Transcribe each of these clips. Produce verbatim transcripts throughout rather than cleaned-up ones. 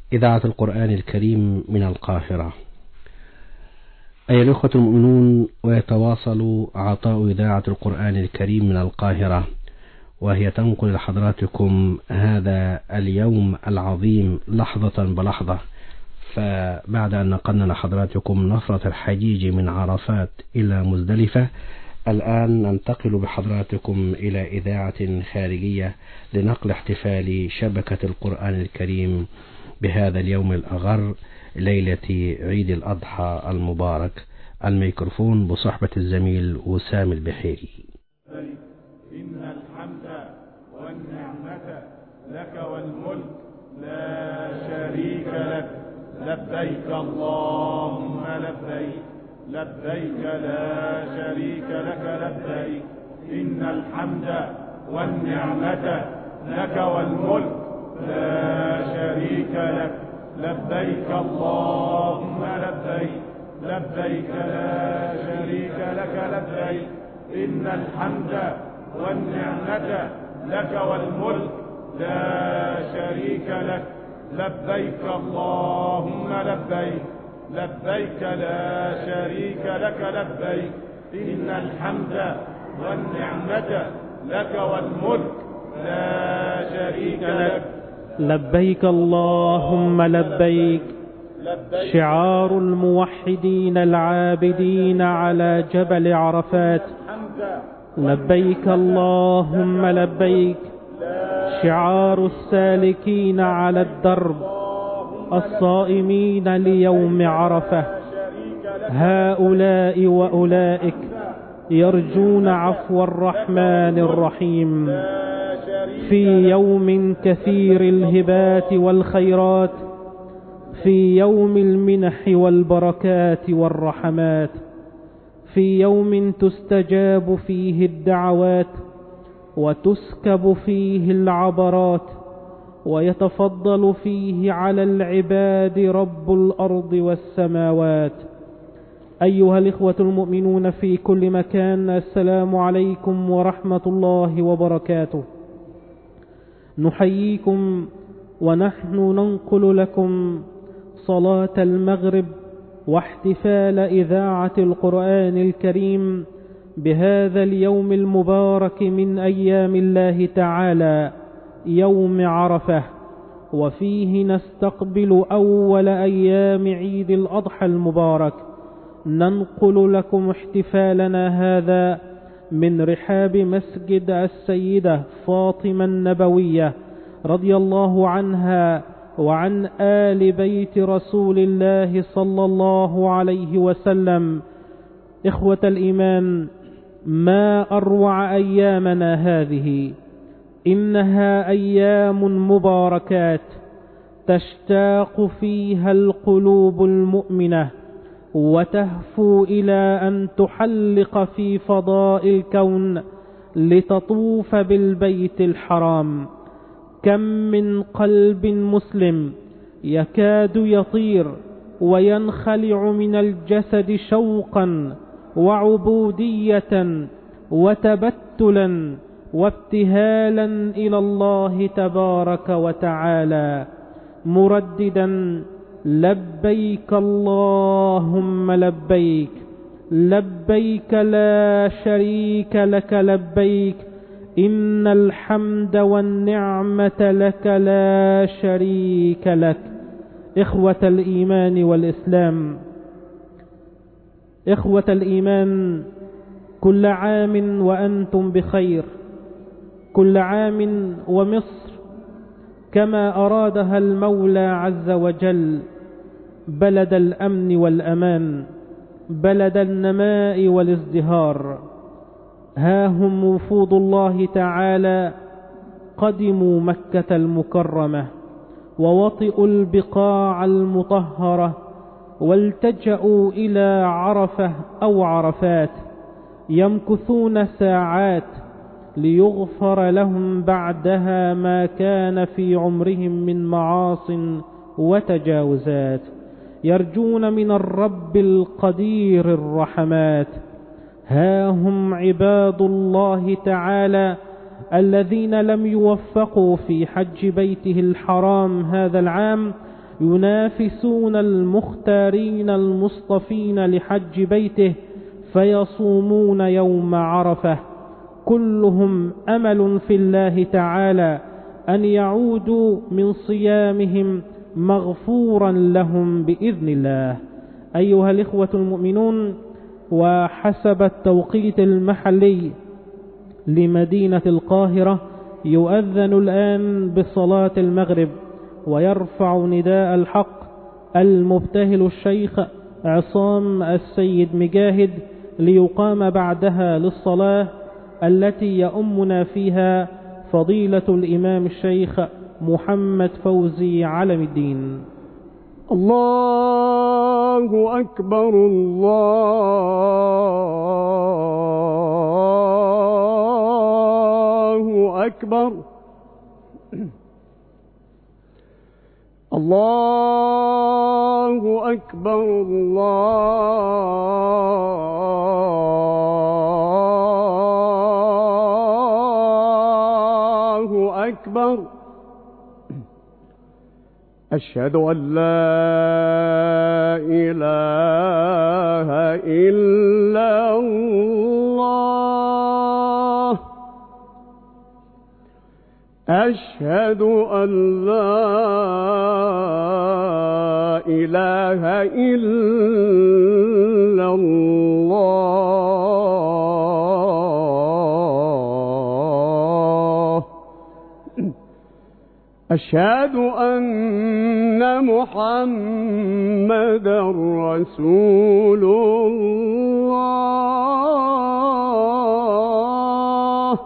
إذاعة القرآن الكريم من القاهرة. أيها الأخوة المؤمنون، ويتواصل عطاء إذاعة القرآن الكريم من القاهرة، وهي تنقل لحضراتكم هذا اليوم العظيم لحظة بلحظة. فبعد أن نقلنا لحضراتكم نفرة الحجيج من عرفات إلى مزدلفة، الآن ننتقل بحضراتكم إلى إذاعة خارجية لنقل احتفال شبكة القرآن الكريم بهذا اليوم الأغر، ليلة عيد الأضحى المبارك. الميكروفون بصحبة الزميل وسام البحيري. إن الحمد والنعمة لك والملك لا شريك لك، لبيك اللهم لبيك، لبيك لا شريك لك لبيك. إن الحمد والنعمة لك والملك لا شريك لك، لبيك اللهم لبيك، لبيك لا شريك لك لبيك. إن الحمد والنعمة لك والملك لا شريك لك، لبيك اللهم لبيك، لبيك لا شريك لك لبيك. إن الحمد والنعمة لك والملك لا شريك لك، لبيك اللهم لبيك. شعار الموحدين العابدين على جبل عرفات، لبيك اللهم لبيك. شعار السالكين على الدرب الصائمين ليوم عرفة، هؤلاء وأولئك يرجون عفو الرحمن الرحيم في يوم كثير الهبات والخيرات، في يوم المنح والبركات والرحمات، في يوم تستجاب فيه الدعوات وتسكب فيه العبرات، ويتفضل فيه على العباد رب الأرض والسماوات. أيها الإخوة المؤمنون في كل مكان، السلام عليكم ورحمة الله وبركاته. نحييكم ونحن ننقل لكم صلاة المغرب واحتفال إذاعة القرآن الكريم بهذا اليوم المبارك من أيام الله تعالى، يوم عرفة، وفيه نستقبل أول أيام عيد الأضحى المبارك. ننقل لكم احتفالنا هذا من رحاب مسجد السيدة فاطمة النبوية رضي الله عنها وعن آل بيت رسول الله صلى الله عليه وسلم. إخوة الإيمان، ما أروع أيامنا هذه، إنها أيام مباركات تشتاق فيها القلوب المؤمنة وتهفو إلى أن تحلق في فضاء الكون لتطوف بالبيت الحرام. كم من قلب مسلم يكاد يطير وينخلع من الجسد شوقا وعبودية وتبتلا وابتهالا إلى الله تبارك وتعالى، مرددا لبيك اللهم لبيك، لبيك لا شريك لك لبيك. إن الحمد والنعمة لك لا شريك لك. إخوة الإيمان والإسلام، إخوة الإيمان، كل عام وأنتم بخير، كل عام ومصر كما أرادها المولى عز وجل بلد الأمن والأمان، بلد النماء والازدهار. ها هم وفود الله تعالى قدموا مكة المكرمة ووطئوا البقاع المطهرة والتجأوا إلى عرفة أو عرفات، يمكثون ساعات ليغفر لهم بعدها ما كان في عمرهم من معاصٍ وتجاوزات، يرجون من الرب القدير الرحمات. ها هم عباد الله تعالى الذين لم يوفقوا في حج بيته الحرام هذا العام ينافسون المختارين المصطفين لحج بيته فيصومون يوم عرفة، كلهم أمل في الله تعالى أن يعودوا من صيامهم مغفورا لهم بإذن الله. أيها الإخوة المؤمنون، وحسب التوقيت المحلي لمدينة القاهرة يؤذن الآن بصلاة المغرب، ويرفع نداء الحق المبتهل الشيخ عصام السيد مجاهد ليقام بعدها للصلاة التي يؤمنا فيها فضيلة الإمام الشيخ محمد فوزي علم الدين. الله أكبر، الله أكبر، الله أكبر، الله أكبر. أشهد أن لا إله إلا الله، أشهد أن لا إله إلا الله، أشهد أن محمدا رسول الله،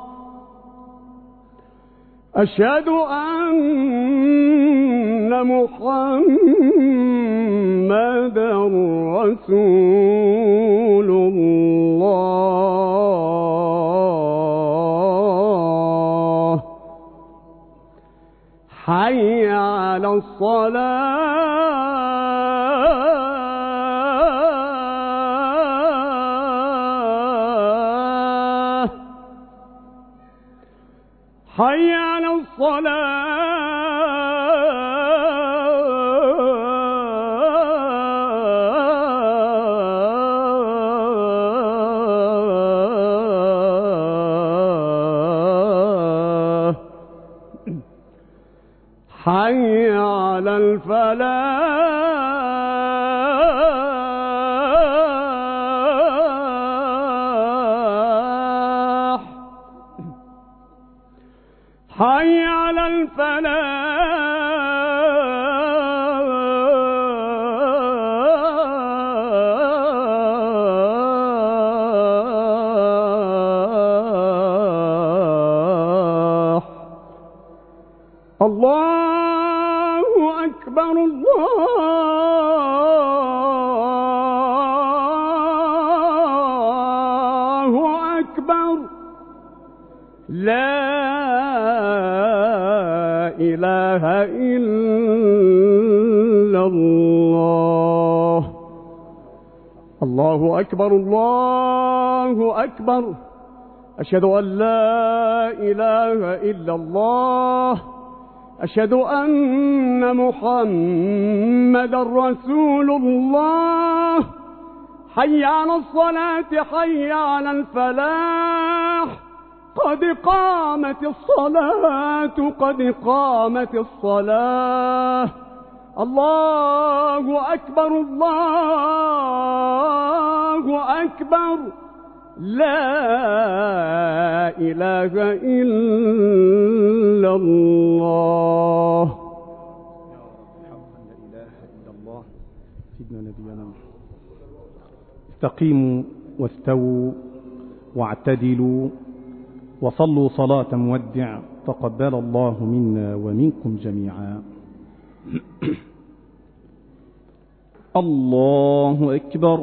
أشهد أن محمدا رسول الله. حي على الصلاة، حي على الصلاة، حي على الفلاح، حي على الفلاح. الله أكبر، الله أكبر، لا إله إلا الله. الله أكبر، الله أكبر، أشهد أن لا إله إلا الله، أشهد أن محمدا رسول الله. حي على الصلاة، حي على الفلاح، قد قامت الصلاة، قد قامت الصلاة. الله أكبر، الله أكبر، لا إله إلا الله. لا إله إلا الله. سيدنا نبينا استقيموا واستووا واعتدلوا وصلوا صلاة مودع، تقبل الله منا ومنكم جميعا. الله أكبر،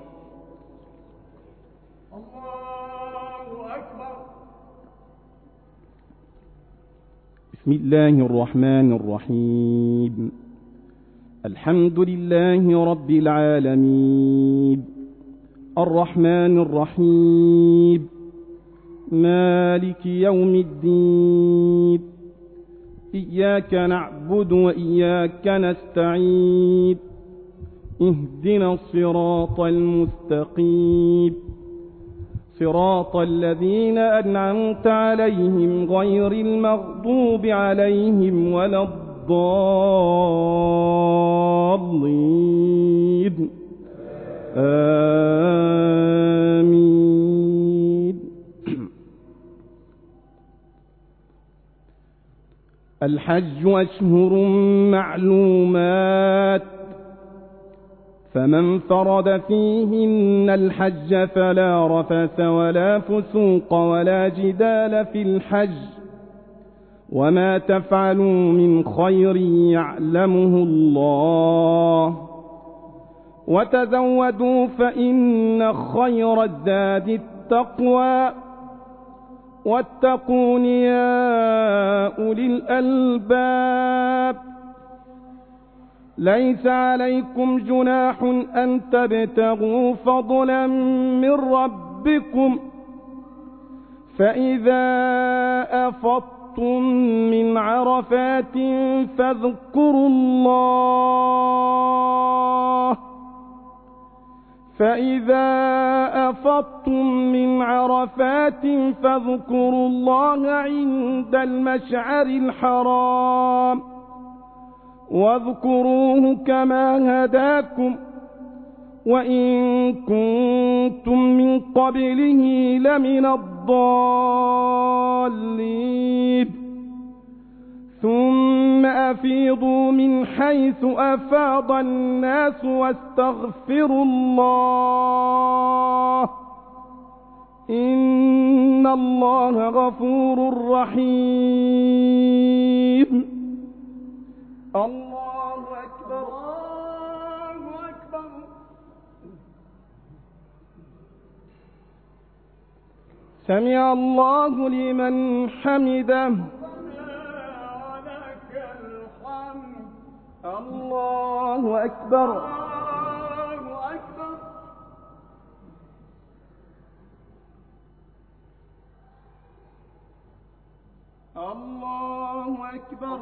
بسم الله الرحمن الرحيم. الحمد لله رب العالمين، الرحمن الرحيم، مالك يوم الدين، إياك نعبد وإياك نستعين اهدنا الصراط المستقيم صراط الذين أنعمت عليهم غير المغضوب عليهم ولا الضالين آمين. الحج أشهر معلومات فمن فرض فيهن الحج فلا رفث ولا فسوق ولا جدال في الحج وما تفعلوا من خير يعلمه الله وتزودوا فإن خير الزاد التقوى واتقون يا أولي الألباب. ليس عليكم جناح أن تبتغوا فضلا من ربكم فإذا أفضتم من عرفات فاذكروا الله فإذا أفضتم من عرفات فاذكروا الله عند المشعر الحرام واذكروه كما هداكم وإن كنتم من قبله لمن الضالين ثم أفيضوا من حيث أفاض الناس واستغفروا الله إن الله غفور رحيم. الله أكبر الله أكبر. سمع الله لمن حمده ولك الحمد. الله أكبر الله أكبر. الله أكبر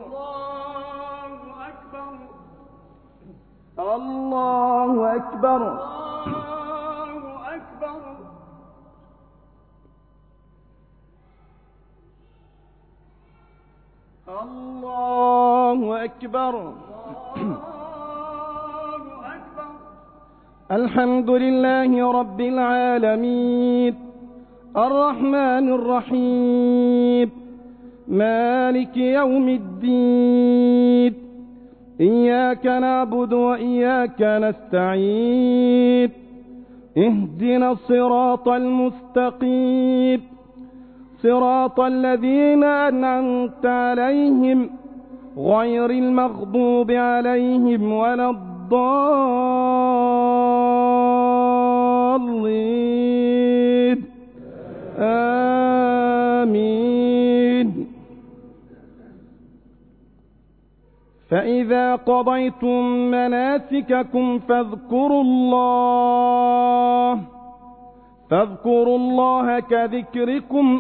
الله أكبر. الله أكبر. الله أكبر. الحمد لله رب العالمين الرحمن الرحيم مالك يوم الدين إياك نعبد وإياك نستعين اهدنا الصراط المستقيم صراط الذين أنعمت عليهم غير المغضوب عليهم ولا الضالين آمين. فإذا قضيتم مناسككم فاذكروا الله فاذكروا الله كذكركم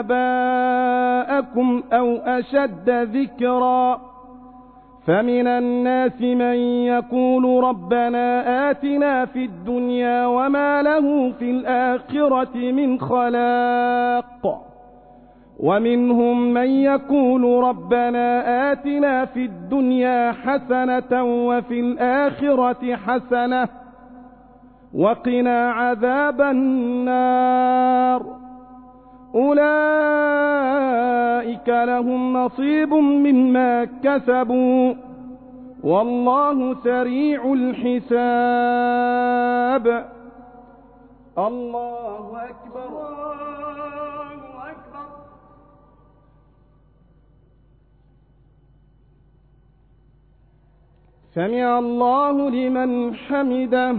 آباءكم أو أشد ذكرا فمن الناس من يقول ربنا آتنا في الدنيا وما له في الآخرة من خلاق ومنهم من يقول ربنا آتنا في الدنيا حسنة وفي الآخرة حسنة وقنا عذاب النار أولئك لهم نصيب مما كسبوا والله سريع الحساب. الله أكبر الله أكبر. سمع الله لمن حمده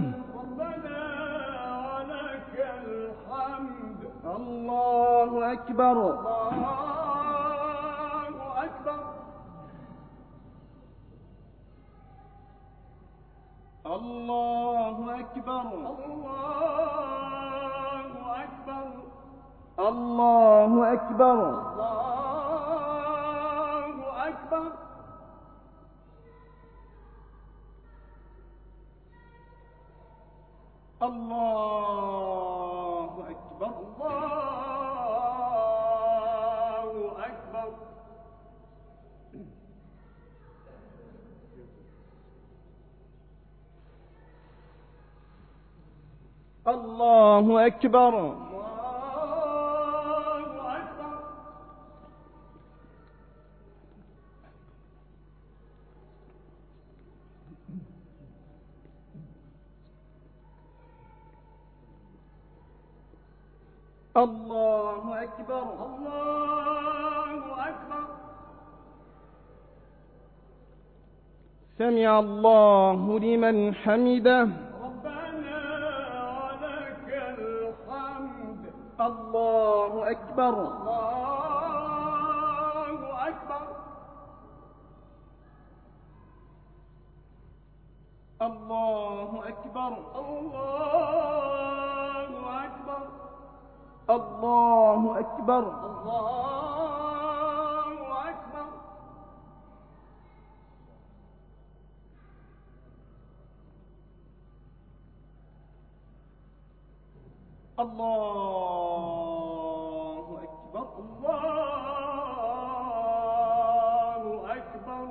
الله أكبر الله أكبر. الله أكبر الله أكبر الله أكبر. الله أكبر الله أكبر. الله أكبر الله أكبر الله أكبر. سمع الله لمن حمده. ربنا ولك الحمد. الله أكبر الله أكبر. الله أكبر الله أكبر. الله أكبر الله أكبر. الله أكبر الله أكبر.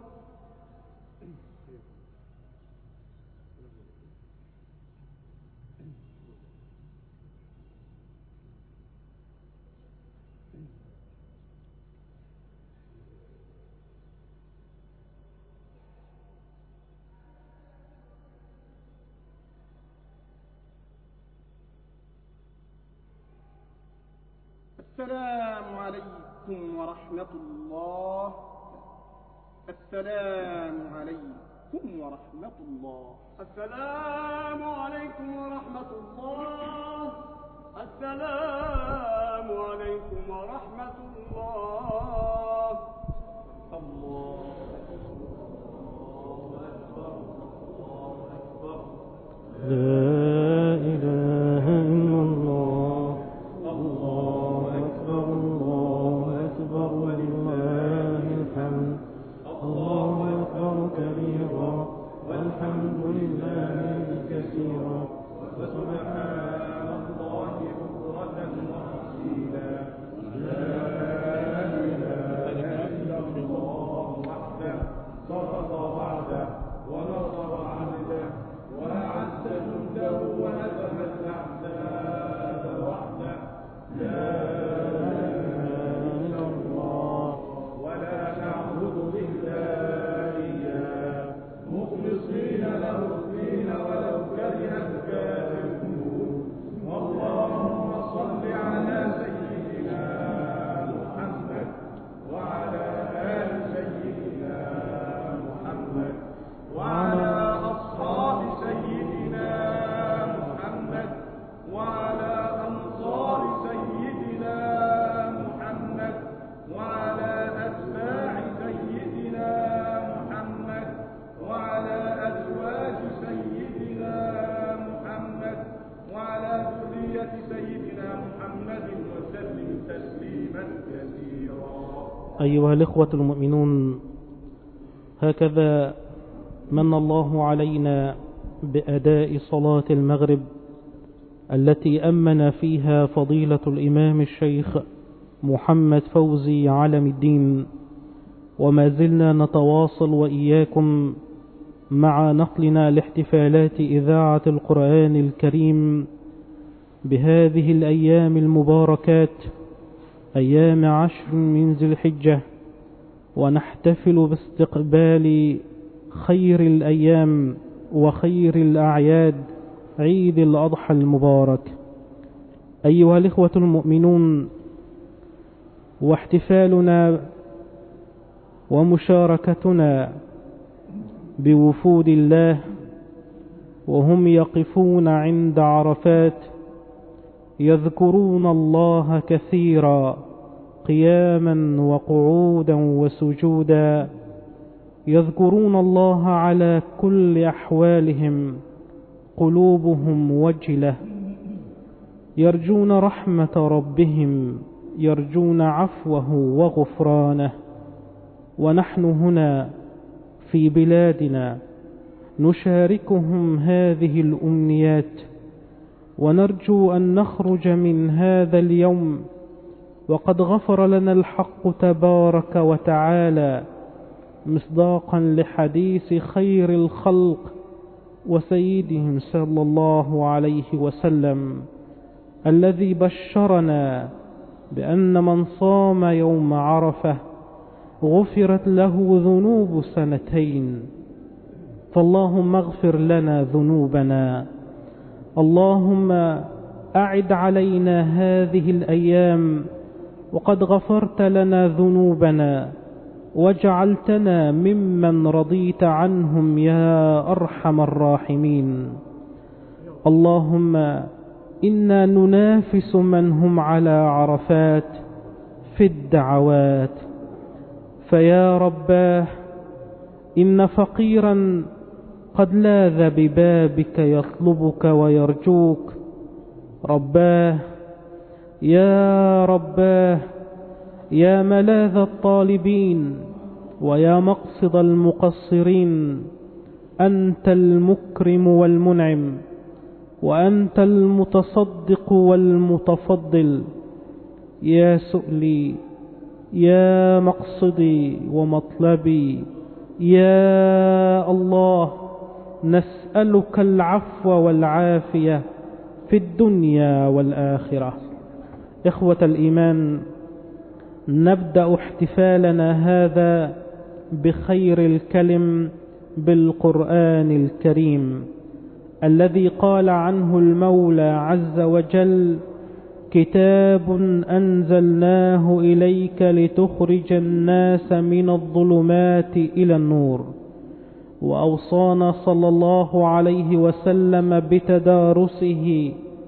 السلام عليكم ورحمة الله. السلام عليكم ورحمة الله. السلام عليكم ورحمة الله. السلام عليكم ورحمة الله. الله أكبر الله أكبر. لا إله إلا الله. الله أكبر الله أكبر ولله الحمد. الله أكبر كبيرا والحمد لله كثيرا وسبحان الله بكرة وأصيلا. لا إله إلا الله وحده صدق وعده ونصر عبده وأعز جنده وهزم الأحزاب وحده. لا إله إلا الله ولا نعبد إلا إياه مخلصين له الدين ولو كره الكافرون. اللهم صل على سيدنا محمد وعلى آل سيدنا محمد وعلى أصحاب سيدنا محمد وعلى أنصار سيدنا محمد وعلى أتباع سيدنا محمد وعلى أزواج سيدنا محمد وعلى ذرية سيدنا محمد وسلم تسليما كثيرا. أيها الإخوة المؤمنون، هكذا من الله علينا بأداء صلاة المغرب التي أمن فيها فضيلة الإمام الشيخ محمد فوزي علم الدين، وما زلنا نتواصل وإياكم مع نقلنا لاحتفالات إذاعة القرآن الكريم بهذه الأيام المباركات، أيام عشر من ذي الحجة، ونحتفل باستقبال خير الأيام وخير الأعياد عيد الأضحى المبارك. أيها الإخوة المؤمنون، واحتفالنا ومشاركتنا بوفود الله وهم يقفون عند عرفات يذكرون الله كثيرا قياما وقعودا وسجودا، يذكرون الله على كل أحوالهم، قلوبهم وجلة، يرجون رحمة ربهم، يرجون عفوه وغفرانه. ونحن هنا في بلادنا نشاركهم هذه الأمنيات ونرجو أن نخرج من هذا اليوم وقد غفر لنا الحق تبارك وتعالى، مصداقا لحديث خير الخلق وسيدهم صلى الله عليه وسلم الذي بشرنا بأن من صام يوم عرفة غفرت له ذنوب سنتين. فاللهم اغفر لنا ذنوبنا، اللهم أعد علينا هذه الأيام وقد غفرت لنا ذنوبنا وجعلتنا ممن رضيت عنهم يا أرحم الراحمين. اللهم إنا ننافس من هم على عرفات في الدعوات، فيا رباه إن فقيرا قد لاذ ببابك يطلبك ويرجوك. رباه يا رباه يا ملاذ الطالبين ويا مقصد المقصرين، أنت المكرم والمنعم، وأنت المتصدق والمتفضل. يا سؤلي يا مقصدي ومطلبي يا الله، نسألك العفو والعافية في الدنيا والآخرة. إخوة الإيمان، نبدأ احتفالنا هذا بخير الكلم بالقرآن الكريم الذي قال عنه المولى عز وجل: كتاب أنزلناه إليك لتخرج الناس من الظلمات إلى النور. وأوصانا صلى الله عليه وسلم بتدارسه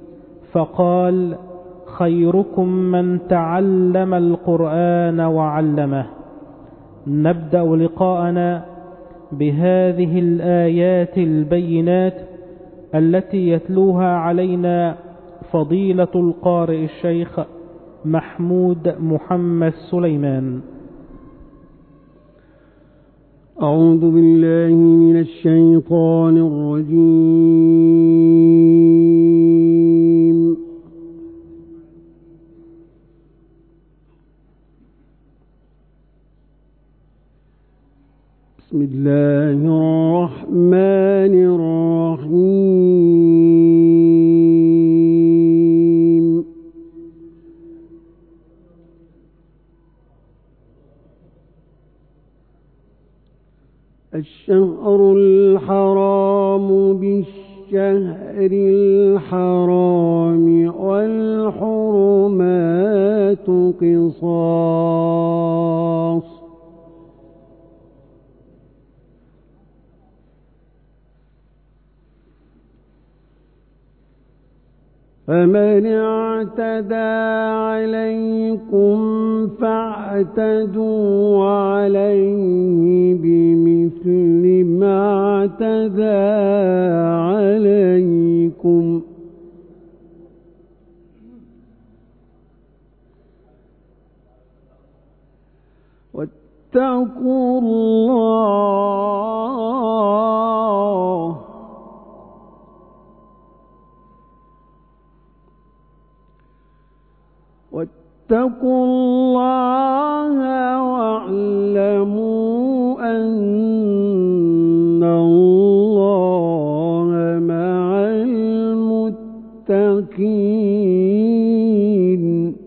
فقال: خيركم من تعلم القرآن وعلمه. نبدأ لقاءنا بهذه الآيات البينات التي يتلوها علينا فضيلة القارئ الشيخ محمود محمد سليمان. أعوذ بالله من الشيطان الرجيم. بسم الله الرحمن الرحيم. الشهر الحرام بالشهر الحرام والحرمات قصاص، فمن اعتدى عليكم فاعتدوا عليه بمثل ما اعتدى عليكم، واتقوا الله واتقوا الله واعلموا أن الله مع المتقين.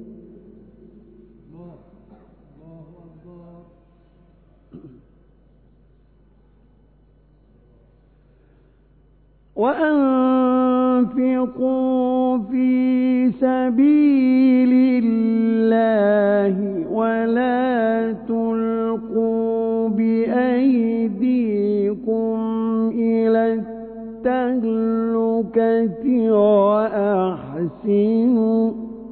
وأنفقوا في سبيل الله ولا تلقوا بأيديكم إلى التهلكة وأحسنوا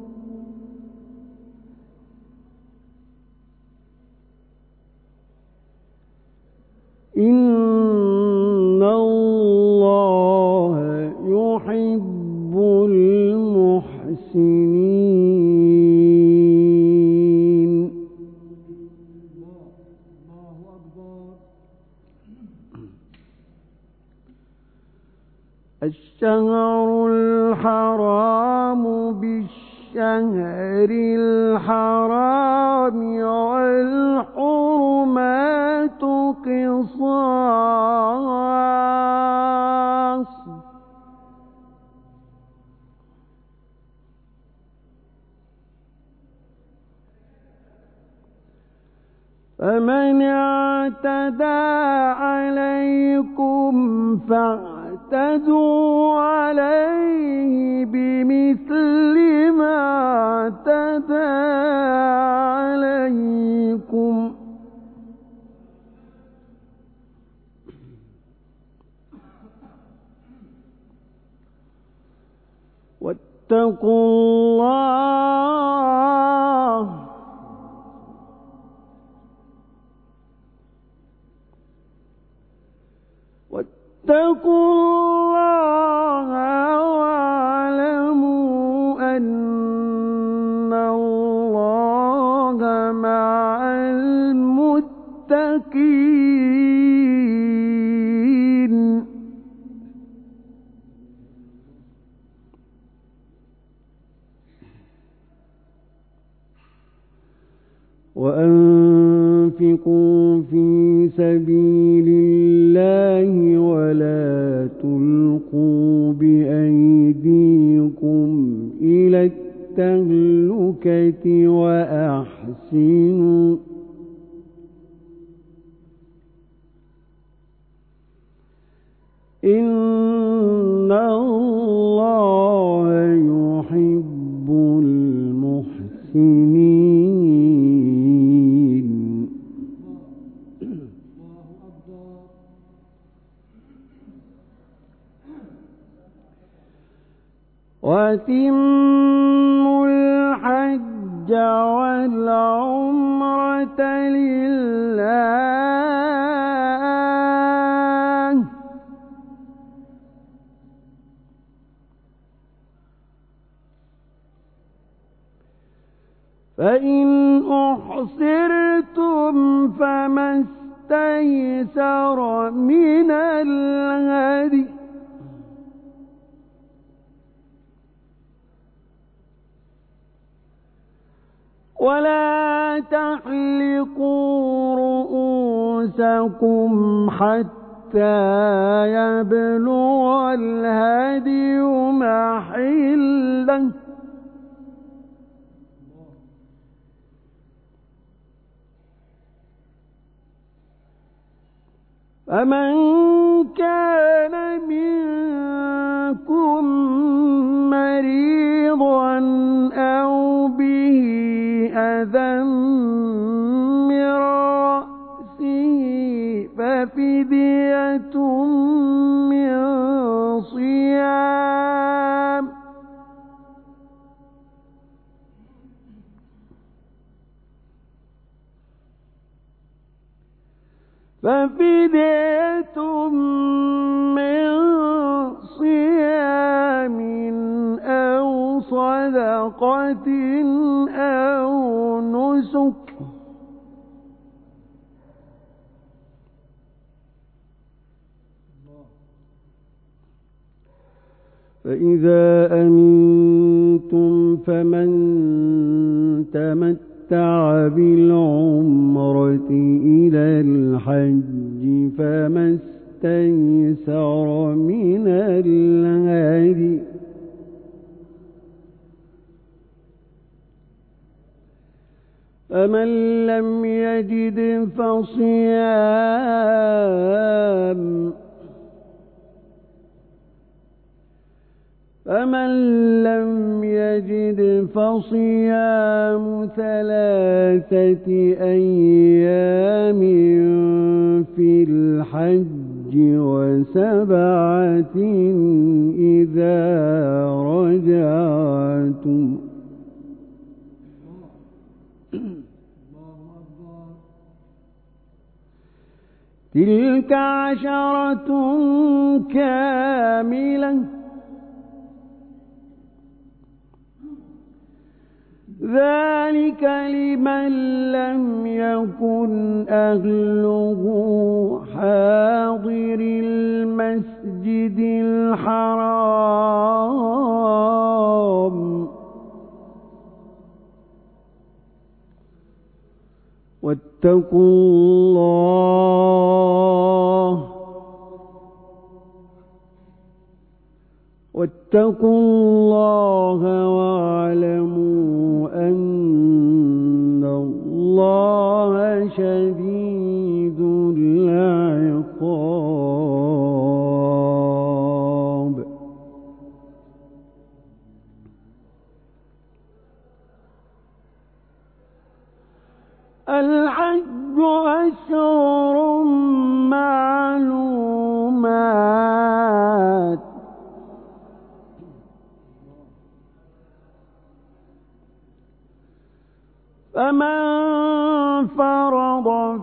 إن الله يحب المحسنين. الشهر الحرام بالشهر الحرام والحرمات قصاص فمن اعتدى عليكم فاعتدوا عليه بمثل ما اعتدى عليكم واتقوا الله واتقوا الله واعلموا أن الله مع المتقين وأنفقوا في سبيل الله ولا تلقوا بأيديكم إلى التهلكة وأحسنوا إن الله يحب المحسنين وأتموا الحج والعمرة لله فإن أحصرتم فما استيسر من الهدي ولا تحلقوا رؤوسكم حتى يبلغ الهدي محله فمن كان منكم مريضا أو به أذى من رأسه ففدية من صيام ففدية من صيام أو صدقة أو نسك فإذا أمنتم فمن تمتع بالعمرة إلى الحج فما استيسر من الهدي فمن لم يجد فصيام فمن لم يجد فصيام ثلاثة أيام في الحج وسبعة إذا رجعتم تلك عشرة كاملة ذلك لمن لم يكن أهله حاضر المسجد الحرام واتقوا الله واتقوا الله واعلموا أن الله شديد العقاب. الحج أشهر معلومات فمن فرض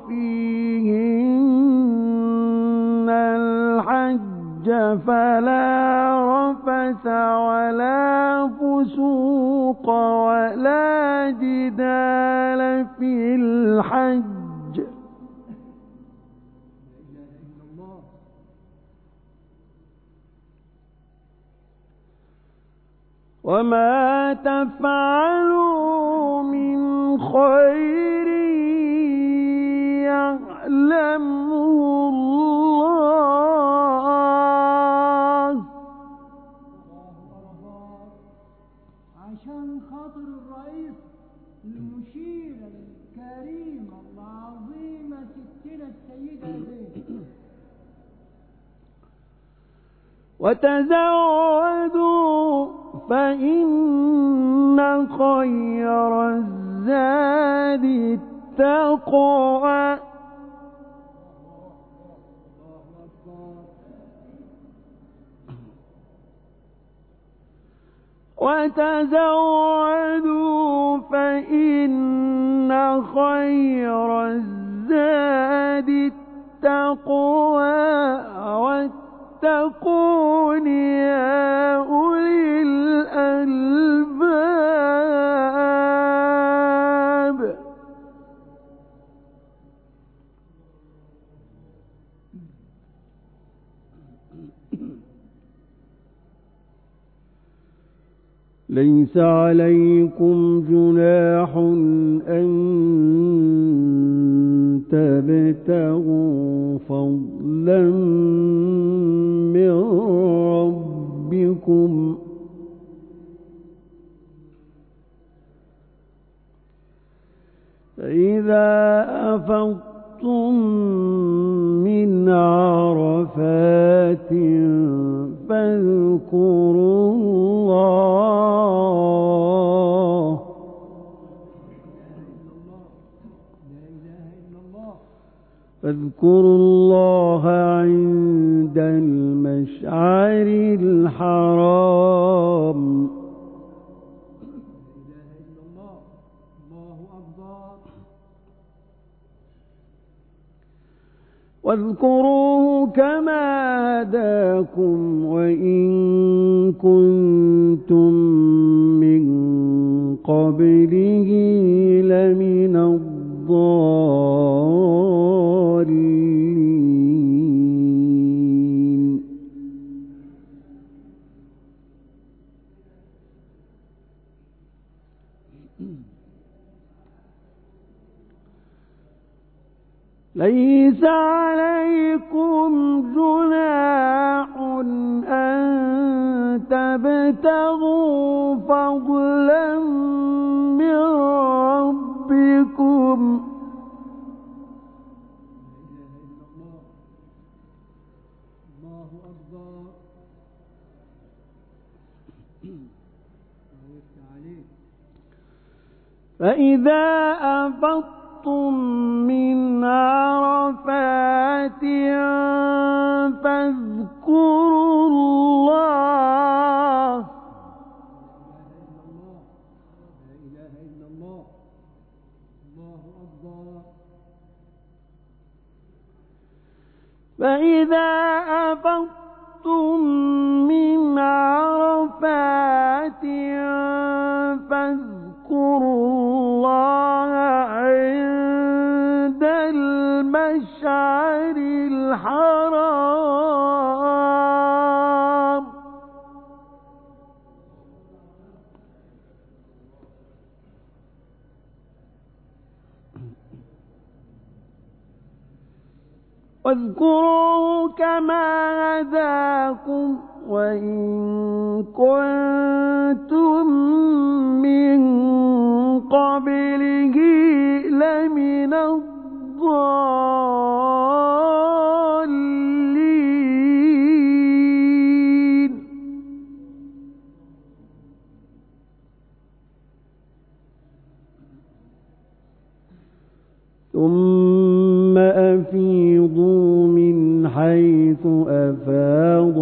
فيهن الحج فلا رفث ولا فسوق ولا جدال في الحج وما تفعلوا من خير يعلمه الله. عشان خاطر الرئيس المشير الكريم العظيمة ستنا السيدة زينب وتزودوا فإن خير الزاد التقوى وتزودوا فإن خير الزاد التقوى واتقون يا أولي الألباب. ليس عليكم جناح أن تبتغوا فضلا من ربكم فإذا أفضتم من عرفات فاذكروا الله فاذكروا الله عند المشعر الحرام واذكروه كما هداكم وإن كنتم من قبله لمن الضالين. ليس عليكم جناح أن تبتغوا فضلا من ربكم فإذا أفضتم من عرفات فاذكروا الله فإذا أفضتم من عرفات فاذكروا الله عند المشعر الحرام واذكروا كما هداكم وإن كنتم من قبله لمن الضالين. ثم أفيضوا من حيث أفاض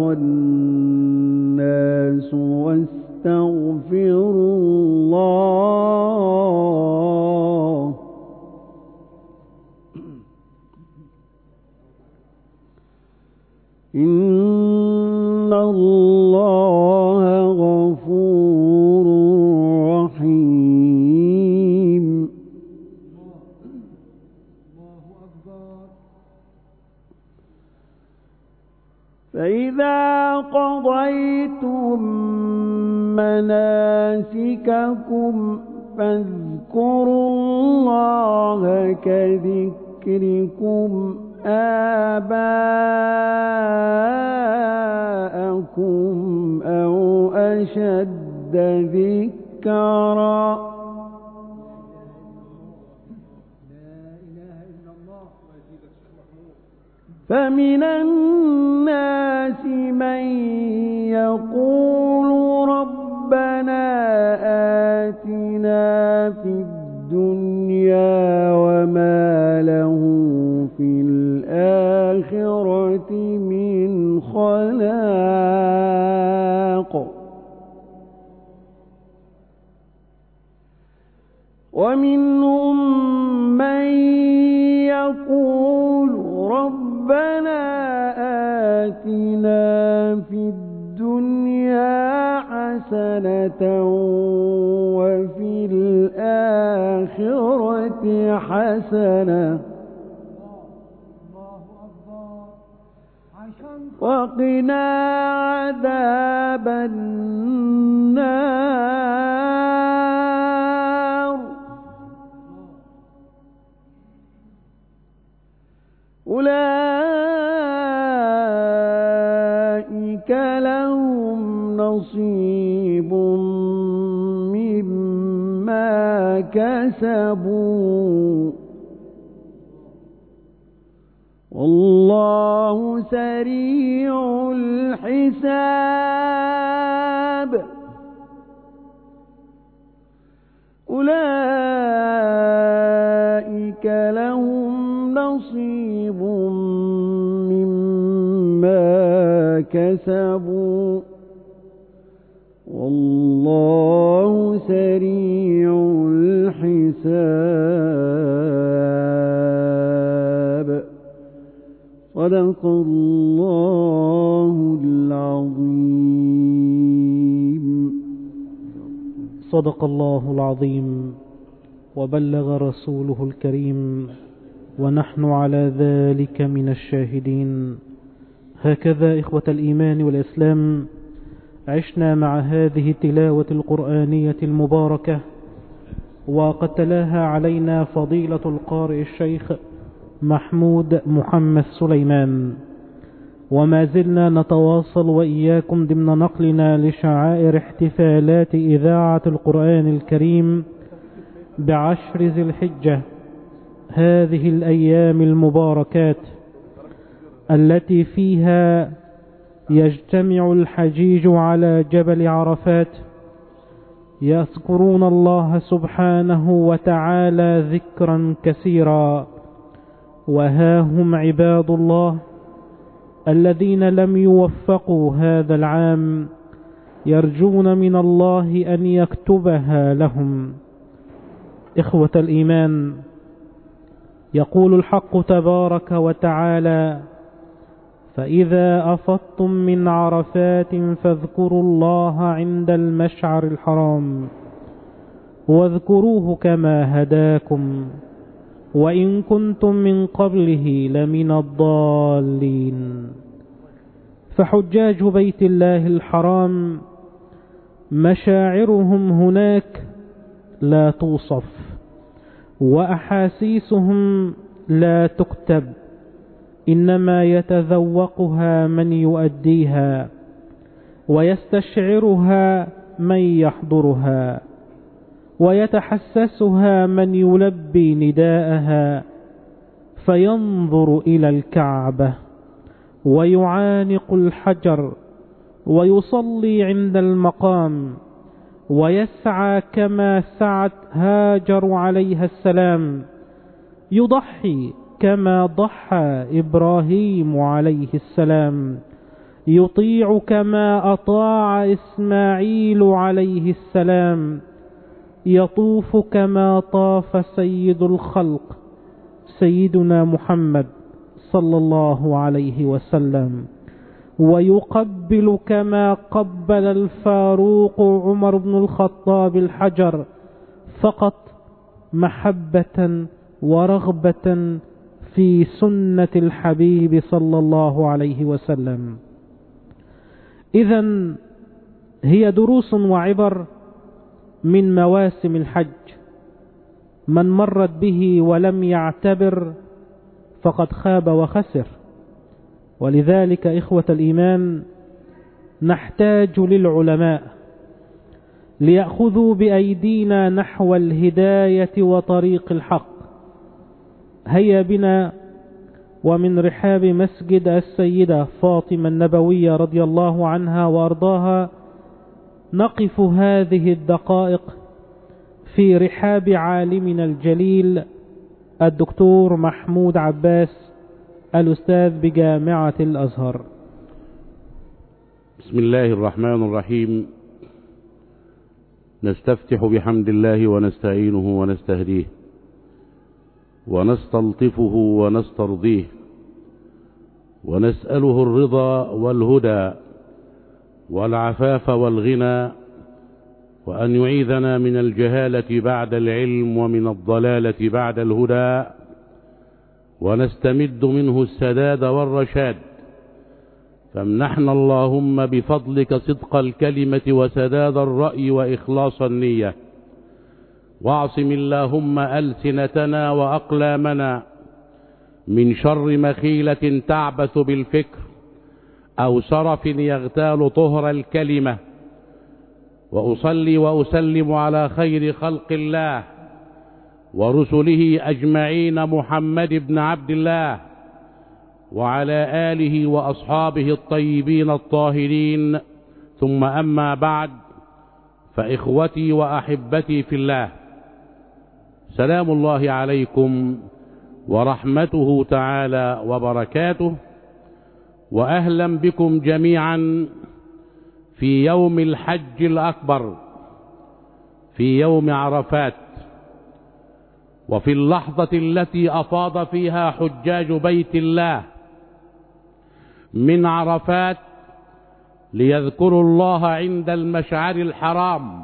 الناس واستغفروا الله إن الله غفور رحيم. فإذا قضيتم مناسككم فاذكروا الله كذكركم آباءكم أو أشد ذكرا. فمن الناس من يقول ربنا آتنا في الدنيا وما له في الآخرة من خلاق ومنهم من يقول ربنا آتنا في الدنيا حسنة وفي الآخرة حسنة وقنا عذاب النار. أولئك لهم نصيب مما كسبوا والله سريع الحساب. أولئك لهم نصيب مما كسبوا والله سريع الحساب. صدق الله العظيم. صدق الله العظيم وبلغ رسوله الكريم ونحن على ذلك من الشاهدين. هكذا إخوة الإيمان والإسلام عشنا مع هذه التلاوة القرآنية المباركة، وقد تلاها علينا فضيلة القارئ الشيخ محمود محمد سليمان، وما زلنا نتواصل وإياكم ضمن نقلنا لشعائر احتفالات إذاعة القرآن الكريم بعشر ذي الحجة، هذه الأيام المباركات التي فيها يجتمع الحجيج على جبل عرفات يذكرون الله سبحانه وتعالى ذكرا كثيرا. وها هم عباد الله الذين لم يوفقوا هذا العام يرجون من الله أن يكتبها لهم. إخوة الإيمان، يقول الحق تبارك وتعالى: فإذا أفضتم من عرفات فاذكروا الله عند المشعر الحرام واذكروه كما هداكم وإن كنتم من قبله لمن الضالين. فحجاج بيت الله الحرام مشاعرهم هناك لا توصف، وأحاسيسهم لا تكتب، إنما يتذوقها من يؤديها، ويستشعرها من يحضرها، ويتحسسها من يلبي نداءها، فينظر إلى الكعبة ويعانق الحجر ويصلي عند المقام، ويسعى كما سعت هاجر عليها السلام، يضحي كما ضحى إبراهيم عليه السلام، يطيع كما أطاع إسماعيل عليه السلام، يطوف كما طاف سيد الخلق سيدنا محمد صلى الله عليه وسلم، ويقبل كما قبل الفاروق عمر بن الخطاب الحجر، فقط محبة ورغبة في سنة الحبيب صلى الله عليه وسلم. إذن هي دروس وعبر من مواسم الحج، من مرت به ولم يعتبر فقد خاب وخسر. ولذلك إخوة الإيمان نحتاج للعلماء ليأخذوا بأيدينا نحو الهداية وطريق الحق. هيا بنا ومن رحاب مسجد السيدة فاطمة النبوية رضي الله عنها وأرضاها نقف هذه الدقائق في رحاب عالمنا الجليل الدكتور محمود عباس الأستاذ بجامعة الأزهر. بسم الله الرحمن الرحيم. نستفتح بحمد الله ونستعينه ونستهديه ونستلطفه ونسترضيه ونسأله الرضا والهدى والعفاف والغنى، وأن يعيذنا من الجهالة بعد العلم ومن الضلالة بعد الهدى، ونستمد منه السداد والرشاد. فامنحنا اللهم بفضلك صدق الكلمة وسداد الرأي وإخلاص النية، واعصم اللهم ألسنتنا وأقلامنا من شر مخيلة تعبث بالفكر أو سرف يغتال طهر الكلمة. وأصلي وأسلم على خير خلق الله ورسله أجمعين، محمد بن عبد الله وعلى آله وأصحابه الطيبين الطاهرين، ثم أما بعد، فإخوتي وأحبتي في الله، سلام الله عليكم ورحمته تعالى وبركاته، وأهلا بكم جميعا في يوم الحج الأكبر، في يوم عرفات، وفي اللحظة التي أفاض فيها حجاج بيت الله من عرفات ليذكروا الله عند المشعر الحرام.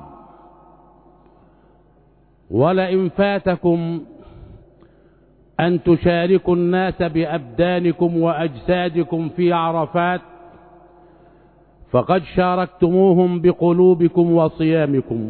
ولئن فاتكم أن تشاركوا الناس بأبدانكم وأجسادكم في عرفات، فقد شاركتموهم بقلوبكم وصيامكم.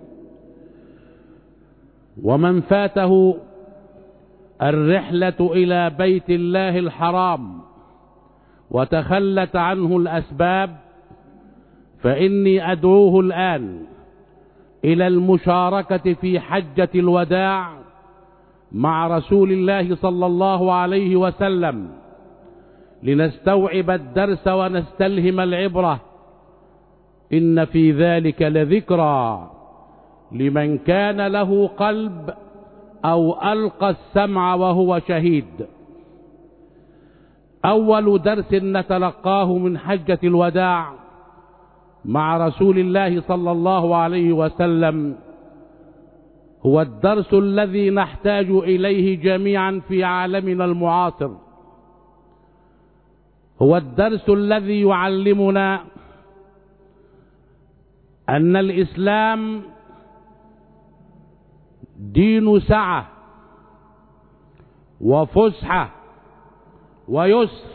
ومن فاته الرحلة إلى بيت الله الحرام وتخلت عنه الأسباب، فإني أدعوه الآن إلى المشاركة في حجة الوداع مع رسول الله صلى الله عليه وسلم، لنستوعب الدرس ونستلهم العبرة. إن في ذلك لذكرى لمن كان له قلب أو ألقى السمع وهو شهيد. أول درس نتلقاه من حجة الوداع مع رسول الله صلى الله عليه وسلم هو الدرس الذي نحتاج إليه جميعا في عالمنا المعاصر، هو الدرس الذي يعلمنا أن الإسلام دين سعة وفسحة ويسر،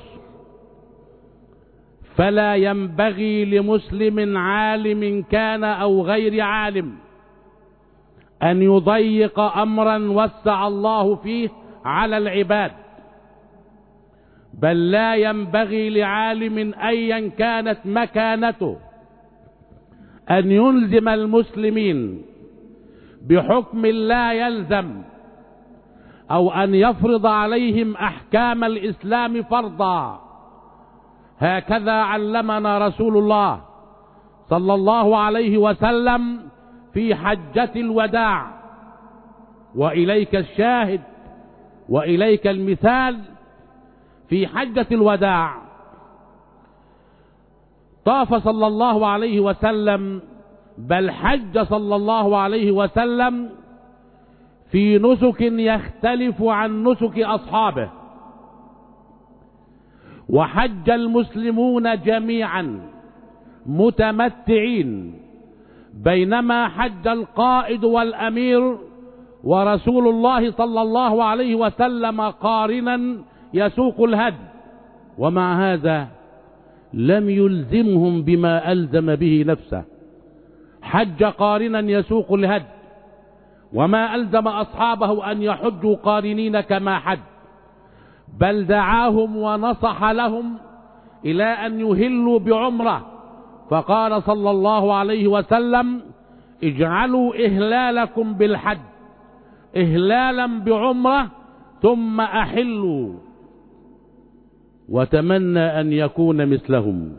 فلا ينبغي لمسلم عالم كان أو غير عالم أن يضيق أمرا وسع الله فيه على العباد، بل لا ينبغي لعالم أيا كانت مكانته أن يلزم المسلمين بحكم لا يلزم، أو أن يفرض عليهم أحكام الإسلام فرضا. هكذا علمنا رسول الله صلى الله عليه وسلم في حجة الوداع. وإليك الشاهد وإليك المثال. في حجة الوداع طاف صلى الله عليه وسلم، بل حج صلى الله عليه وسلم في نسك يختلف عن نسك أصحابه، وحج المسلمون جميعا متمتعين، بينما حج القائد والأمير ورسول الله صلى الله عليه وسلم قارنا يسوق الهدي. ومع هذا لم يلزمهم بما ألزم به نفسه، حج قارنا يسوق الهدي، وما ألزم أصحابه أن يحجوا قارنين كما حج، بل دعاهم ونصح لهم إلى أن يهلوا بعمرة، فقال صلى الله عليه وسلم: اجعلوا إهلالكم بالحج إهلالا بعمرة ثم أحلوا. وتمنى أن يكون مثلهم،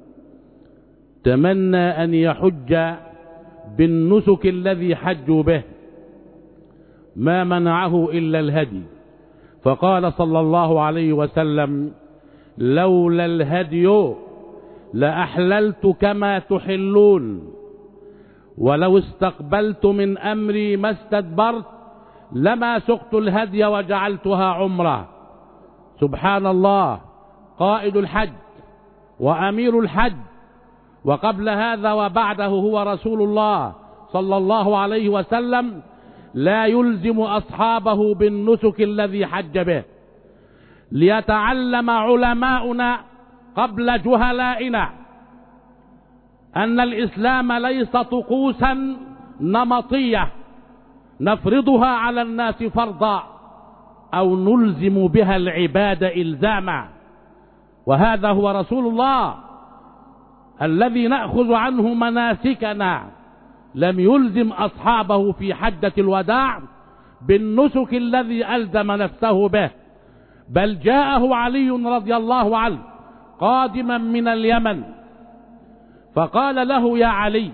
تمنى أن يحج بالنسك الذي حجوا به، ما منعه إلا الهدي، فقال صلى الله عليه وسلم: لولا الهدي لأحللت كما تحلون، ولو استقبلت من أمري ما استدبرت لما سقت الهدي وجعلتها عمرة. سبحان الله، قائد الحج وأمير الحج، وقبل هذا وبعده هو رسول الله صلى الله عليه وسلم، لا يلزم أصحابه بالنسك الذي حج به. ليتعلم علماؤنا قبل جهلائنا أن الإسلام ليس طقوسا نمطية نفرضها على الناس فرضا أو نلزم بها العباد إلزاما. وهذا هو رسول الله الذي نأخذ عنه مناسكنا، لم يلزم أصحابه في حجة الوداع بالنسك الذي ألزم نفسه به، بل جاءه علي رضي الله عنه قادما من اليمن فقال له: يا علي،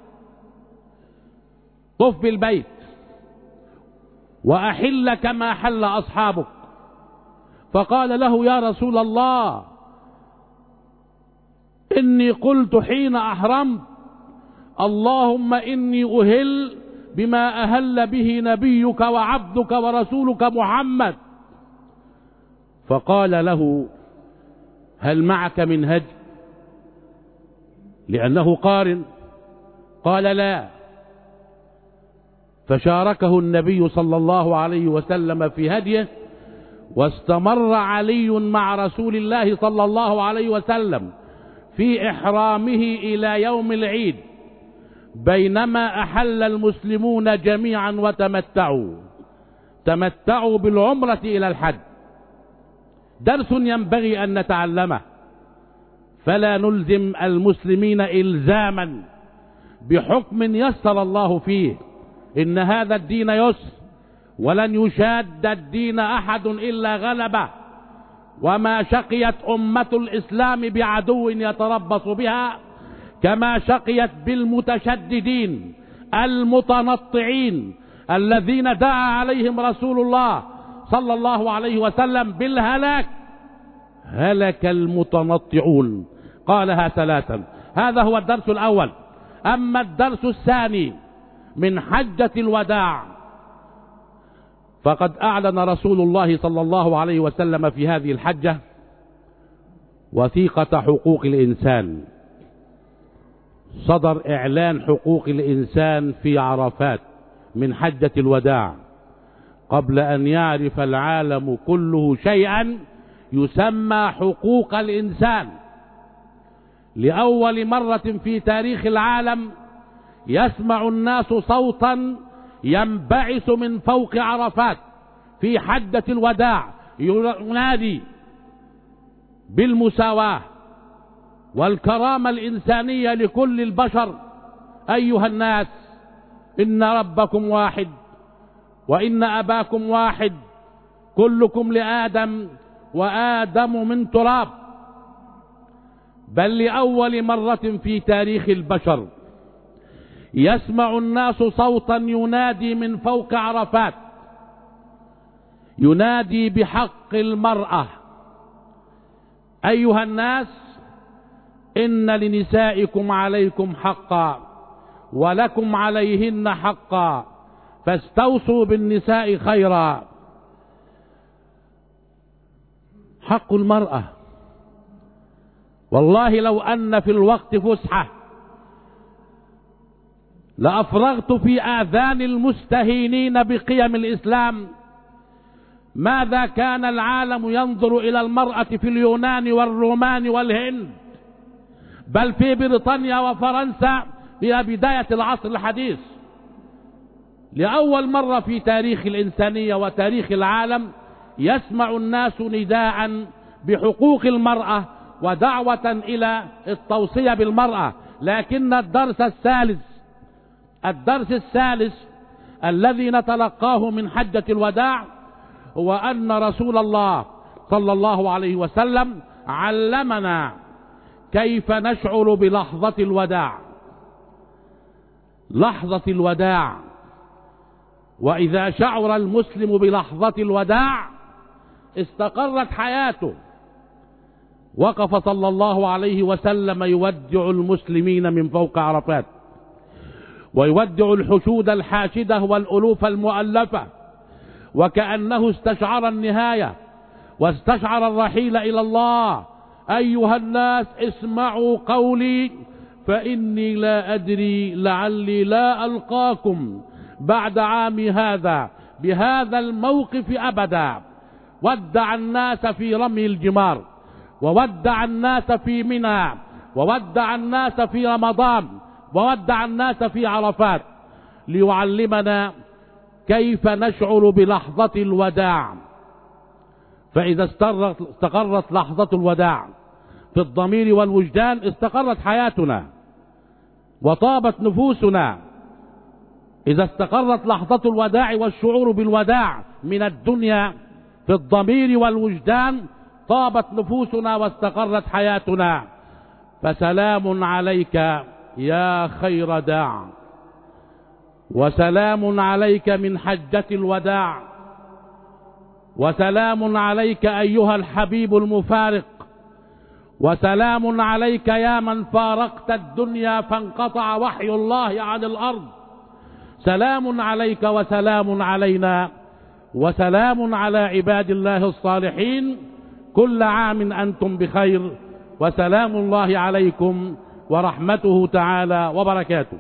طف بالبيت وأحل كما حل أصحابك. فقال له: يا رسول الله، إني قلت حين أحرمت: اللهم إني أهل بما أهل به نبيك وعبدك ورسولك محمد. فقال له: هل معك من هدي؟ لأنه قارن. قال: لا. فشاركه النبي صلى الله عليه وسلم في هديه، واستمر علي مع رسول الله صلى الله عليه وسلم في إحرامه إلى يوم العيد، بينما أحل المسلمون جميعا وتمتعوا تمتعوا بالعمرة إلى الحج. درس ينبغي أن نتعلمه، فلا نلزم المسلمين إلزاما بحكم يسر الله فيه. إن هذا الدين يسر، ولن يشاد الدين أحد إلا غلبه، وما شقيت أمة الإسلام بعدو يتربص بها كما شقيت بالمتشددين المتنطعين الذين دعا عليهم رسول الله صلى الله عليه وسلم بالهلاك. هلك المتنطعون. قالها ثلاثا. هذا هو الدرس الأول. أما الدرس الثاني من حجة الوداع، فقد أعلن رسول الله صلى الله عليه وسلم في هذه الحجة وثيقة حقوق الإنسان. صدر إعلان حقوق الإنسان في عرفات من حجة الوداع قبل أن يعرف العالم كله شيئا يسمى حقوق الإنسان. لأول مرة في تاريخ العالم يسمع الناس صوتا ينبعث من فوق عرفات في حجة الوداع ينادي: بالمساواة والكرامة الإنسانية لكل البشر. أيها الناس، إن ربكم واحد وإن أباكم واحد، كلكم لآدم وآدم من تراب. بل لأول مرة في تاريخ البشر يسمع الناس صوتا ينادي من فوق عرفات، ينادي بحق المرأة. أيها الناس، إن لنسائكم عليكم حقا ولكم عليهن حقا، فاستوصوا بالنساء خيرا. حق المرأة، والله لو أن في الوقت فسحة لأفرغت في آذان المستهينين بقيم الإسلام ماذا كان العالم ينظر إلى المرأة في اليونان والرومان والهند، بل في بريطانيا وفرنسا في بداية العصر الحديث. لأول مرة في تاريخ الإنسانية وتاريخ العالم يسمع الناس نداء بحقوق المرأة ودعوة إلى التوصية بالمرأة. لكن الدرس الثالث الدرس الثالث الذي نتلقاه من حجة الوداع هو أن رسول الله صلى الله عليه وسلم علمنا كيف نشعر بلحظة الوداع. لحظة الوداع، وإذا شعر المسلم بلحظة الوداع استقرت حياته. وقف صلى الله عليه وسلم يودع المسلمين من فوق عرفات، ويودع الحشود الحاشدة والألوف المؤلفة، وكأنه استشعر النهاية واستشعر الرحيل إلى الله. أيها الناس، اسمعوا قولي فإني لا أدري لعلي لا ألقاكم بعد عامي هذا بهذا الموقف أبدا. ودع الناس في رمي الجمار، وودع الناس في منى، وودع الناس في رمضان، وودع الناس في عرفات، ليعلمنا كيف نشعر بلحظة الوداع. فإذا استقرت لحظة الوداع في الضمير والوجدان استقرت حياتنا وطابت نفوسنا. إذا استقرت لحظة الوداع والشعور بالوداع من الدنيا في الضمير والوجدان طابت نفوسنا واستقرت حياتنا. فسلام عليك يا خير داع، وسلام عليك من حجة الوداع، وسلام عليك أيها الحبيب المفارق، وسلام عليك يا من فارقت الدنيا فانقطع وحي الله عن الأرض. سلام عليك وسلام علينا وسلام على عباد الله الصالحين. كل عام أنتم بخير، وسلام الله عليكم ورحمته تعالى وبركاته.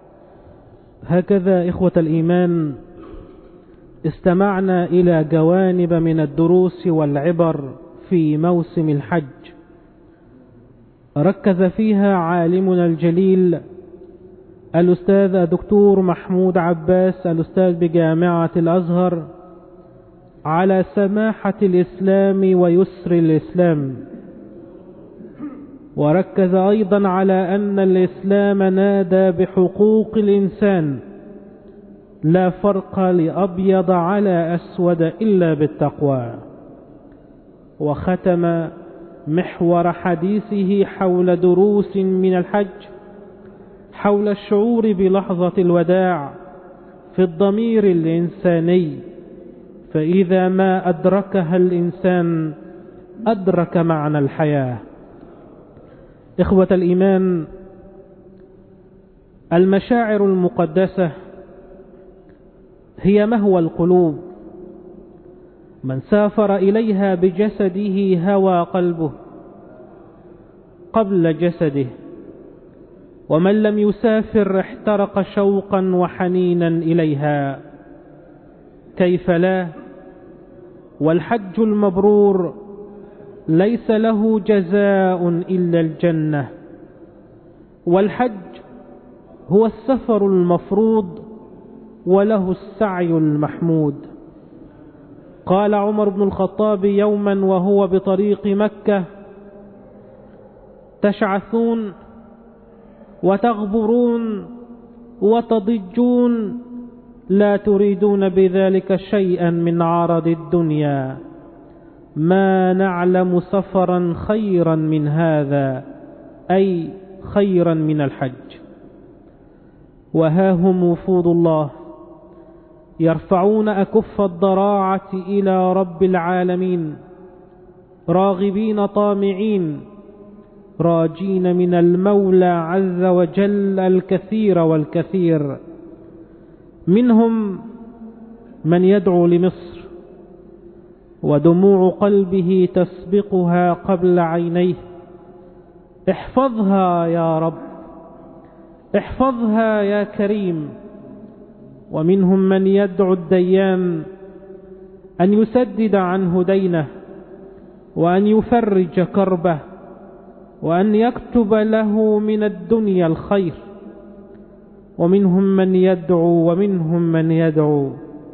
هكذا إخوة الإيمان استمعنا إلى جوانب من الدروس والعبر في موسم الحج، ركز فيها عالمنا الجليل الأستاذ الدكتور محمود عباس الأستاذ بجامعة الأزهر على سماحة الإسلام ويسر الإسلام، وركز أيضا على أن الإسلام نادى بحقوق الإنسان لا فرق لأبيض على أسود إلا بالتقوى. وختم محور حديثه حول دروس من الحج حول الشعور بلحظة الوداع في الضمير الإنساني، فإذا ما أدركها الإنسان أدرك معنى الحياة. إخوة الإيمان، المشاعر المقدسة هي مهوى القلوب، من سافر إليها بجسده هوى قلبه قبل جسده، ومن لم يسافر احترق شوقا وحنينا إليها. كيف لا؟ والحج المبرور ليس له جزاء إلا الجنة، والحج هو السفر المفروض وله السعي المحمود. قال عمر بن الخطاب يوما وهو بطريق مكة: تشعثون وتغبرون وتضجون لا تريدون بذلك شيئا من عرض الدنيا، ما نعلم سفرا خيرا من هذا، أي خيرا من الحج. وها هم وفود الله يرفعون أكف الضراعة إلى رب العالمين، راغبين طامعين راجين من المولى عز وجل الكثير والكثير. منهم من يدعو لمصر ودموع قلبه تسبقها قبل عينيه: احفظها يا رب، احفظها يا كريم. ومنهم من يدعو الديان أن يسدد عنه دينه وأن يفرج كربه وأن يكتب له من الدنيا الخير. ومنهم من يدعو ومنهم من يدعو،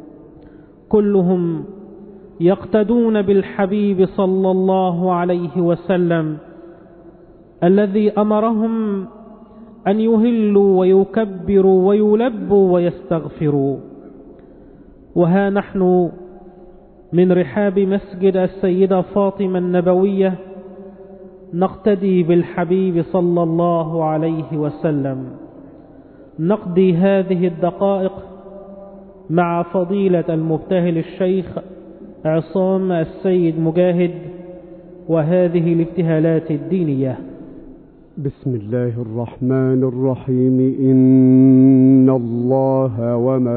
كلهم يقتدون بالحبيب صلى الله عليه وسلم الذي أمرهم أن يهلوا ويكبروا ويلبوا ويستغفروا. وها نحن من رحاب مسجد السيدة فاطمة النبوية نقتدي بالحبيب صلى الله عليه وسلم، نقضي هذه الدقائق مع فضيلة المبتهل الشيخ عصام السيد مجاهد وهذه الابتهالات الدينية. بسم الله الرحمن الرحيم. إن الله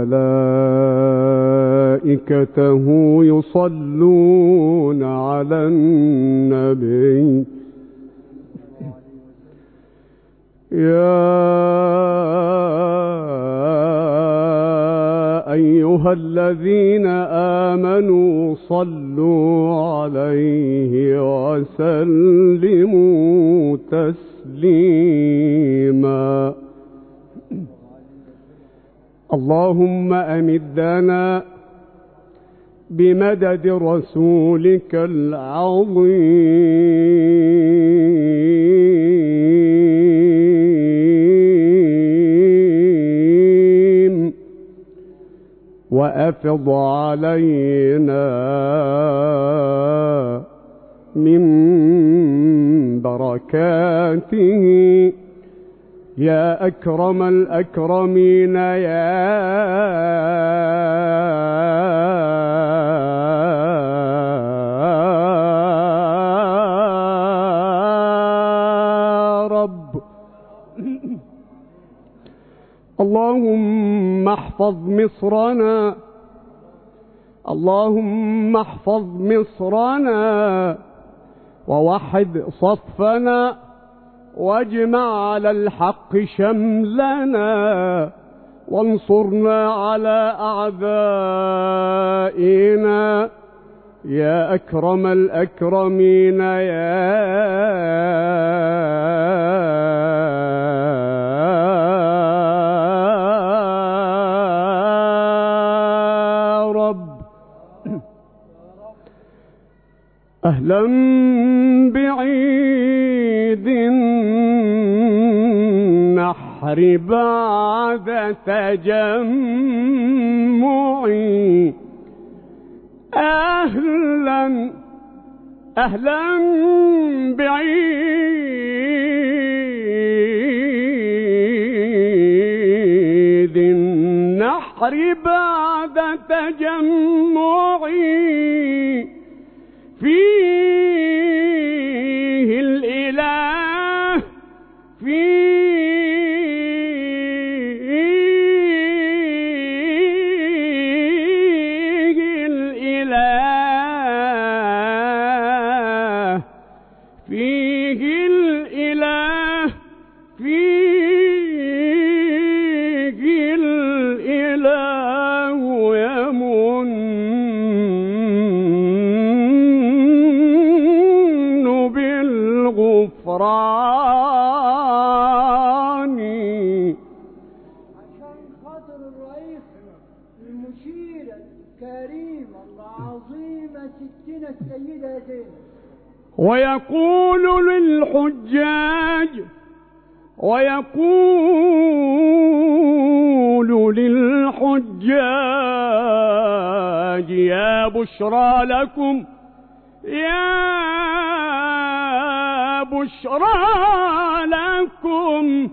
وملائكته يصلون على النبي يا أيها الذين آمنوا صلوا عليه وسلموا تسليما. اللهم أمدنا بمدد رسولك العظيم وأفض علينا من بركاته يا أكرم الأكرمين يا رب. اللهم احفظ مصرنا، اللهم احفظ مصرنا ووحد صفنا واجمع على الحق شملنا وانصرنا على أعدائنا يا أكرم الأكرمين يا رب. أهلا بعيد النحر بعد تجمعي، أهلا أهلا بعيد النحر بعد تجمعي، فيه الإله فيه الإله فيه الإله فيه الإله يمن بالغفران ويقول للحجاج ويقول للحجاج يا بشرى لكم يا بشرى لكم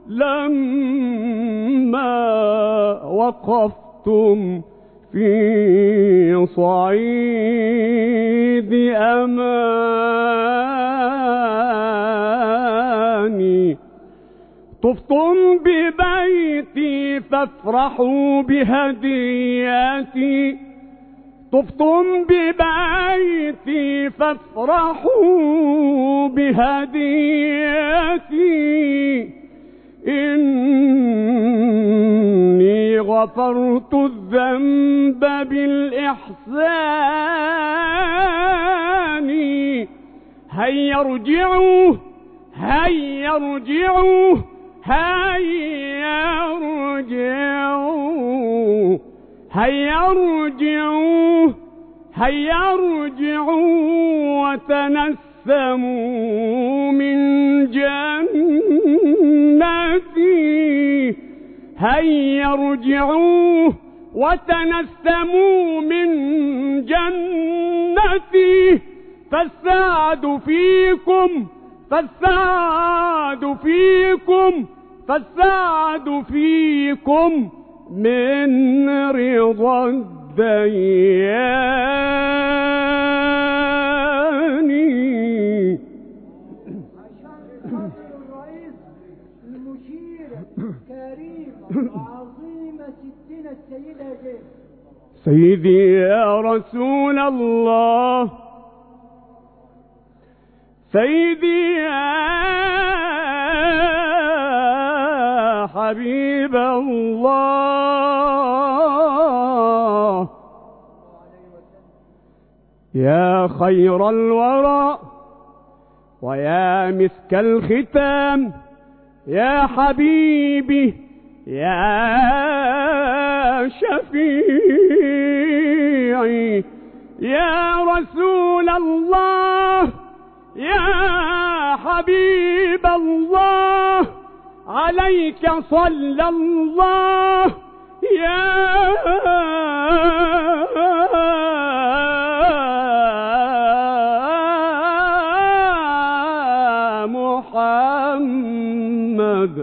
لما وقفتم في صعيد أماني طفتم ببيتي فافرحوا بهديتي طفتم ببيتي فافرحوا بهديتي إني غفرت الذنب بالإحسان هيا ارجعوا هيا ارجعوا هيا ارجعوا هيا ارجعوا هيا ارجعوا وتنسموا من جنتي هيا ارجعوا وتنسموا من جنتي فالسعد فيكم فالسعد فيكم فالسعد فيكم من رضا الديان. عشان خاطر الرئيس المشير الكريم العظيمة ستنا السيدة زينب. سيدي يا رسول الله سيدي يا حبيب الله يا خير الورى ويا مسك الختام يا حبيبي يا شفيعي يا رسول الله يا حبيب الله عليك صلى الله يا محمد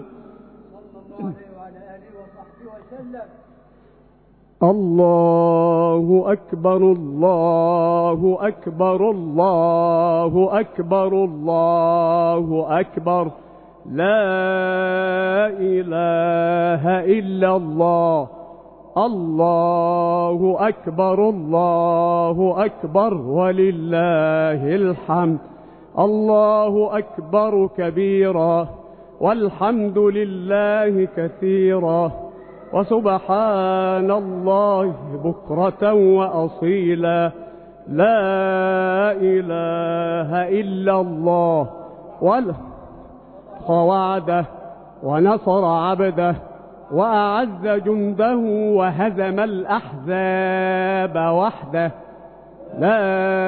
الله أكبر الله أكبر الله أكبر الله أكبر لا إله إلا الله الله أكبر الله أكبر ولله الحمد الله أكبر كبيرا والحمد لله كثيرا وسبحان الله بكرة وأصيلا لا إله إلا الله وعده ونصر عبده وأعز جنده وهزم الأحزاب وحده لا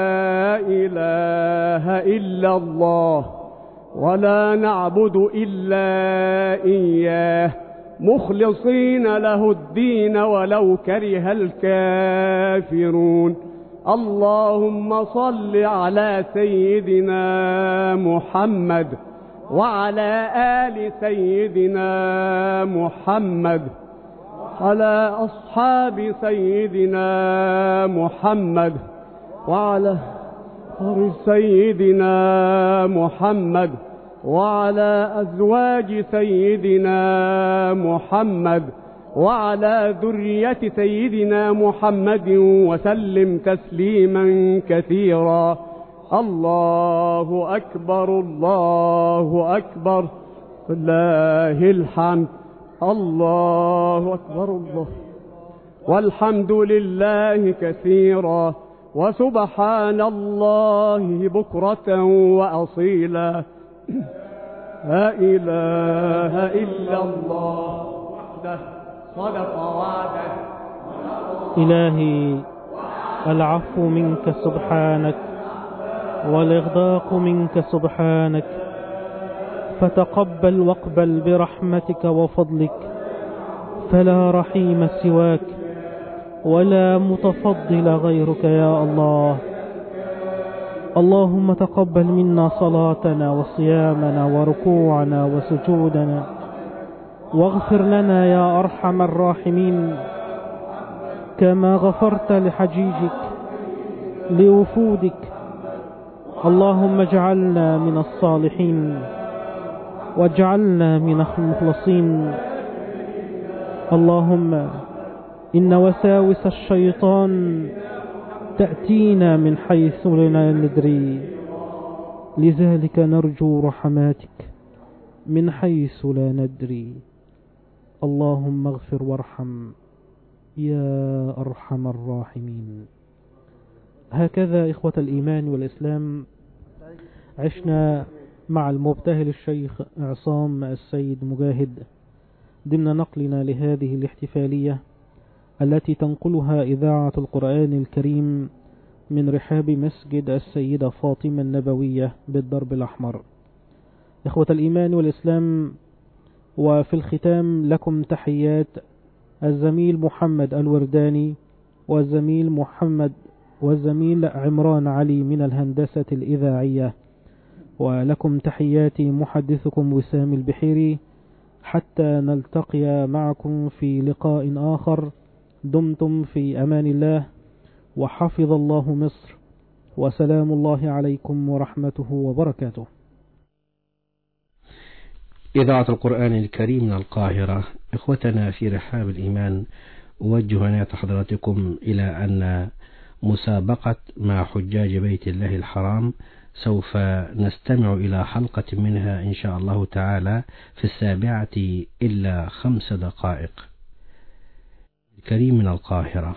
إله إلا الله ولا نعبد إلا إياه مخلصين له الدين ولو كره الكافرون اللهم صل على سيدنا محمد وعلى آل سيدنا محمد على أصحاب سيدنا محمد وعلى آل سيدنا محمد وعلى أزواج سيدنا محمد وعلى ذرية سيدنا محمد وسلم تسليما كثيرا الله أكبر الله أكبر لله الحمد الله أكبر الله والحمد لله كثيرا وسبحان الله بكرة وأصيلا لا إله إلا الله وحده صدق وعده إلهي العفو منك سبحانك والإغداق منك سبحانك، فتقبل واقبل برحمتك وفضلك، فلا رحيم سواك ولا متفضل غيرك يا الله. اللهم تقبل منا صلاتنا وصيامنا وركوعنا وسجودنا، واغفر لنا يا أرحم الراحمين، كما غفرت لحجيجك لوفودك. اللهم اجعلنا من الصالحين واجعلنا من المخلصين. اللهم إن وساوس الشيطان تأتينا من حيث لا ندري، لذلك نرجو رحماتك من حيث لا ندري. اللهم اغفر وارحم يا أرحم الراحمين. هكذا إخوة الإيمان والإسلام عشنا مع المبتهل الشيخ عصام السيد مجاهد ضمن نقلنا لهذه الاحتفالية التي تنقلها إذاعة القرآن الكريم من رحاب مسجد السيدة فاطمة النبوية بالدرب الأحمر. إخوة الإيمان والإسلام، وفي الختام لكم تحيات الزميل محمد الورداني والزميل محمد والزميل عمران علي من الهندسة الإذاعية، ولكم تحياتي محدثكم وسام البحيري، حتى نلتقي معكم في لقاء آخر. دمتم في أمان الله، وحفظ الله مصر، وسلام الله عليكم ورحمته وبركاته. إذاعة القرآن الكريم من القاهرة. إخوتنا في رحاب الإيمان، أوجه عناية حضراتكم إلى أن مسابقة مع حجاج بيت الله الحرام سوف نستمع إلى حلقة منها إن شاء الله تعالى في السابعة إلا خمس دقائق. الكريم من القاهرة.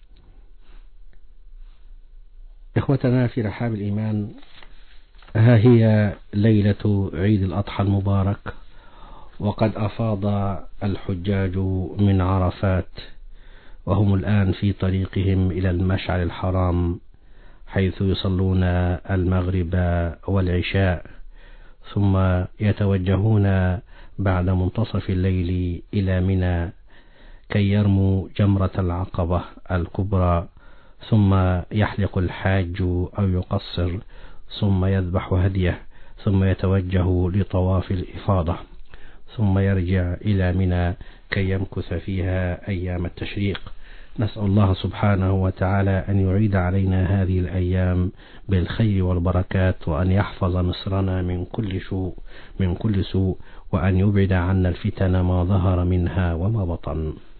إخوتنا في رحاب الإيمان، ها هي ليلة عيد الأضحى المبارك، وقد أفاض الحجاج من عرفات، وهم الآن في طريقهم إلى المشعر الحرام، حيث يصلون المغرب والعشاء، ثم يتوجهون بعد منتصف الليل إلى منى كي يرموا جمرة العقبة الكبرى، ثم يحلق الحاج أو يقصر، ثم يذبح هديه، ثم يتوجه لطواف الإفاضة، ثم يرجع إلى منى كي يمكث فيها أيام التشريق. نسأل الله سبحانه وتعالى أن يعيد علينا هذه الأيام بالخير والبركات، وأن يحفظ مصرنا من كل سوء من كل سوء وأن يبعد عنا الفتن ما ظهر منها وما بطن.